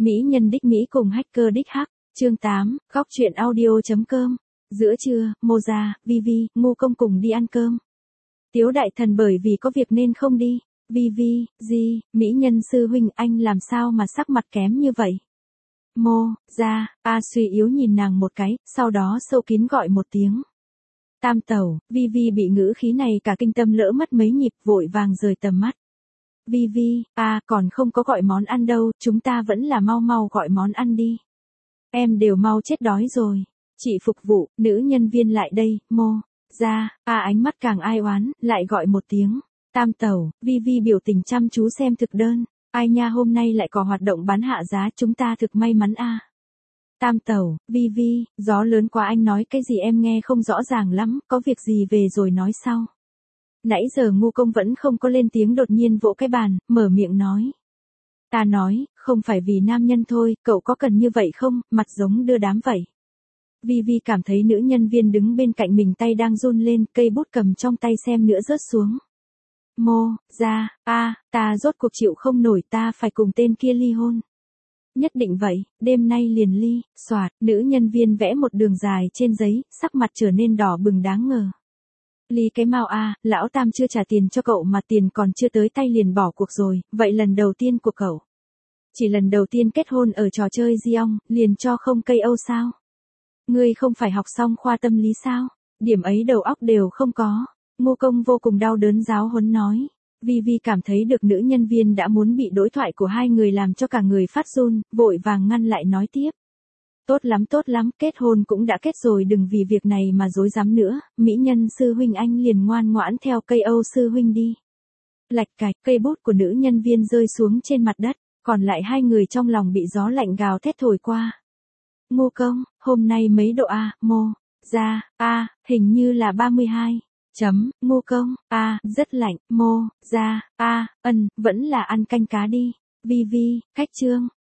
Mỹ nhân đích Mỹ cùng hacker đích hắc, chương 8, góc truyện audio.com. Giữa trưa, Moza, Vivi, Ngô Công cùng đi ăn cơm. Tiếu đại thần bởi vì có việc nên không đi. Vivi, gì, Mỹ nhân sư huynh anh làm sao mà sắc mặt kém như vậy? Moza, suy yếu nhìn nàng một cái, sau đó sâu kín gọi một tiếng. Tam tẩu, Vivi bị ngữ khí này cả kinh tâm lỡ mất mấy nhịp vội vàng rời tầm mắt. Vivi, còn không có gọi món ăn đâu, chúng ta vẫn là mau gọi món ăn đi. Em đều mau chết đói rồi. Chị phục vụ, nữ nhân viên lại đây, Moza, ánh mắt càng ai oán, lại gọi một tiếng. Tam tẩu, Vivi biểu tình chăm chú xem thực đơn. Ai nha, hôm nay lại có hoạt động bán hạ giá, chúng ta thực may mắn a. Tam tẩu, Vivi, gió lớn quá, anh nói cái gì em nghe không rõ ràng lắm, có việc gì về rồi nói sau. Nãy giờ Ngô Công vẫn không có lên tiếng, đột nhiên vỗ cái bàn, mở miệng nói. Ta nói, không phải vì nam nhân thôi, cậu có cần như vậy không, mặt giống đưa đám vậy. Vivi cảm thấy nữ nhân viên đứng bên cạnh mình tay đang run lên, cây bút cầm trong tay xem nữa rớt xuống. Moza, ta rốt cuộc chịu không nổi, ta phải cùng tên kia ly hôn. Nhất định vậy, đêm nay liền ly, xoạt, nữ nhân viên vẽ một đường dài trên giấy, sắc mặt trở nên đỏ bừng đáng ngờ. Ly cái mau lão Tam chưa trả tiền cho cậu mà tiền còn chưa tới tay liền bỏ cuộc rồi, vậy lần đầu tiên của cậu. Chỉ lần đầu tiên kết hôn ở trò chơi Giong, liền cho không cây Âu sao? Ngươi không phải học xong khoa tâm lý sao? Điểm ấy đầu óc đều không có. Ngô Công vô cùng đau đớn giáo huấn nói. Vivi cảm thấy được nữ nhân viên đã muốn bị đối thoại của hai người làm cho cả người phát run, vội vàng ngăn lại nói tiếp. Tốt lắm, kết hôn cũng đã kết rồi, đừng vì việc này mà dối dám nữa, mỹ nhân sư huynh anh liền ngoan ngoãn theo cây Âu sư huynh đi. Lạch cạch, cây bút của nữ nhân viên rơi xuống trên mặt đất, còn lại hai người trong lòng bị gió lạnh gào thét thổi qua. Ngô Công, hôm nay mấy độ Moza, hình như là 32. Ngô Công, rất lạnh, Moza, vẫn là ăn canh cá đi. Vivi, khách trương,